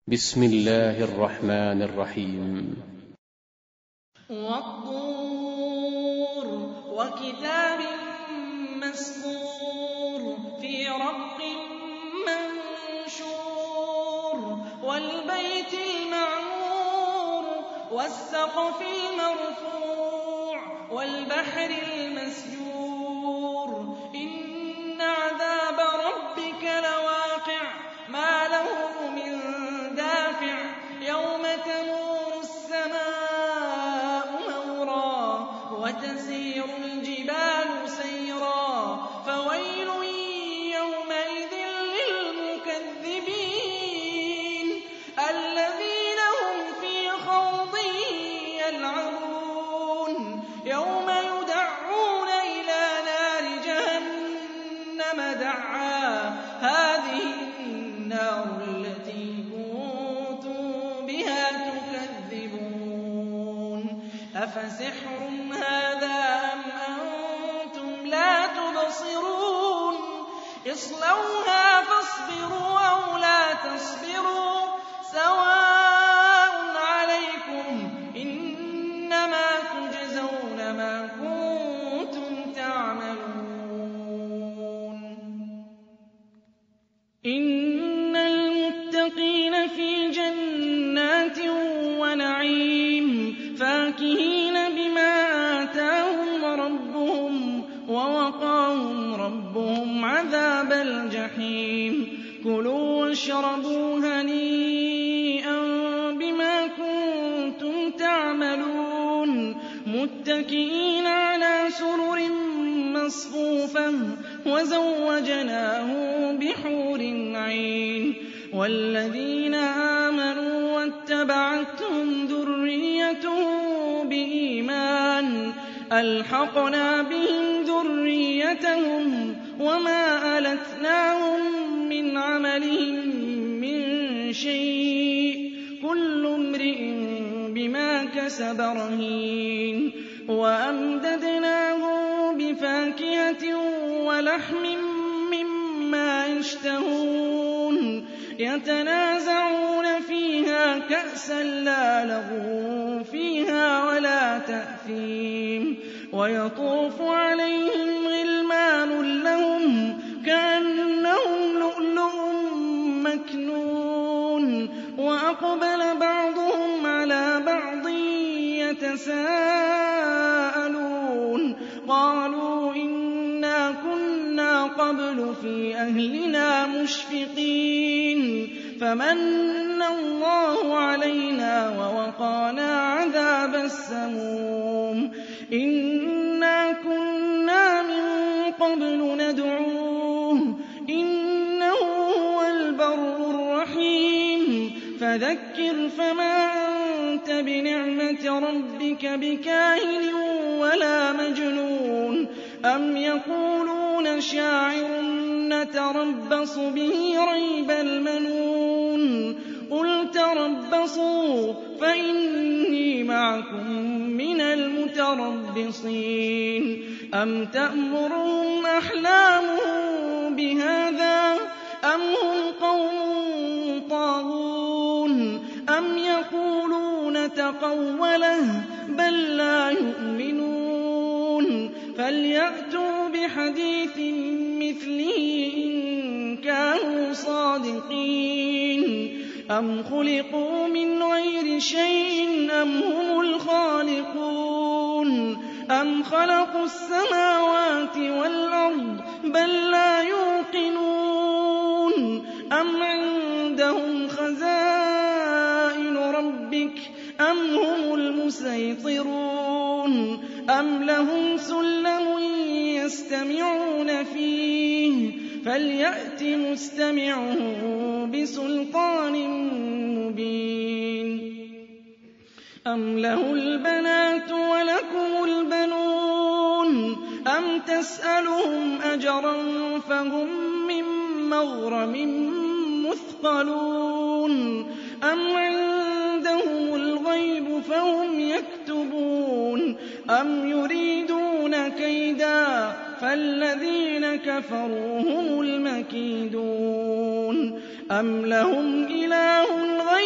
بسم الله الرحمن الرحيم. والطور وكتاب مسطور في رق منشور والبيت المعمور والسقف المرفوع والبحر المسجور إن عذاب ربك لواقع ما له من دافع يوم تمور السماء مورا وتسير الجبال سيرا فويل يومئذ للمكذبين الذين هم في خوض يلعبون يوم يدعون إلى نار جهنم دعا هذه النار التي كنتم بها تكذبون أفسحر هذا أم أنتم لا تبصرون اصلوها فاصبروا أو لا تصبروا سواء عليكم إنما تجزون ما كنتم تعملون إن المتقين في جنات ونعيم فاكهين بما آتاهم ربهم ووقاهم ربهم عذاب الجحيم كلوا واشربوا هنيئا بما كنتم تعملون متكئين على سرر مصفوفة وزوجناهم بحور عين والذين آمنوا واتبعتهم ذريتهم بإيمان ألحقنا بهم ذريتهم وما ألتناهم من عملهم من شيء كل امرئ بما كسب رهين وأمددناهم بفاكهة ولحم مما يشتهون يتنازعون فيها كأسا لا لغو فيها ولا تأثيم ويطوف عليهم غلمان لهم كأنهم لؤلؤ مكنون وأقبل بعضهم على بعض يتساءلون قالوا إنا كنا قبل في أهلنا مشفقين فمن الله علينا ووقانا عذاب السموم إنا كنا من قبل ندعوه إنه هو البر الرحيم فذكر فما أنت بنعمة ربك بكاهن ولا مجنون أم يقولون شاعر نتربص به ريب المنون قل تربصوا فإني معكم من المتربصين أم تأمرهم أحلامهم بهذا أم هم قوم طاغون أم يقولون تقوله بل لا يؤمنون فليأتوا بحديث مثله إن كانوا صادقين أم خلقوا من غير شيء أم هم الخالقون أم خلقوا السماوات والأرض بل لا يوقنون أم عندهم خزائن ربك أم هم المسيطرون أم لهم سلم يستمعون فيه فليأت مستمعه بسلطان مبين أم له البنات ولكم البنون أم تسألهم أجرا فهم من مغرم مثقلون أم عندهم الغيب فهم يكتبون أم يريدون كيدا فالذين كفروا هم المكيدون أم لهم إله غير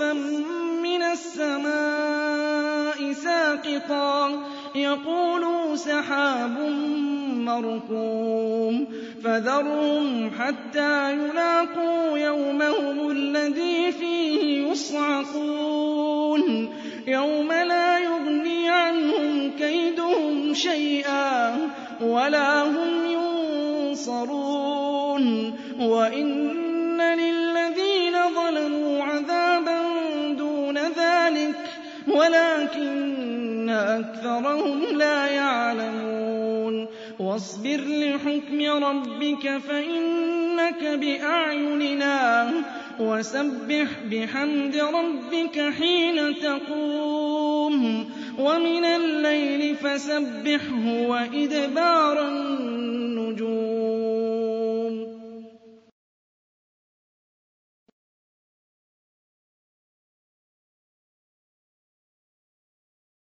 كِسُفًا مِّنَ السَّمَاءِ سَاقِطًا يَقُولُوا سَحَابٌ مَّرْكُومٌ فَذَرْهُمْ حَتَّىٰ يُلَاقُوا يَوْمَهُمُ الَّذِي فِيهِ يُصْعَقُونَ يَوْمَ لَا يُغْنِي عَنْهُمْ كَيْدُهُمْ شَيْئًا وَلَا هُمْ يُنصَرُونَ وَإِنَّ لِلَّذِينَ ظَلَمُوا عَذَابًا دُونَ ذَٰلِكَ وَلَٰكِنَّ أَكْثَرَهُمْ لَا يَعْلَمُونَ وَاصْبِرْ لِحُكْمِ رَبِّكَ فَإِنَّكَ بِأَعْيُنِنَا وَسَبِّحْ بِحَمْدِ رَبِّكَ حِينَ تَقُومُ وَمِنَ اللَّيْلِ فَسَبِّحْهُ وَإِدْبَارَ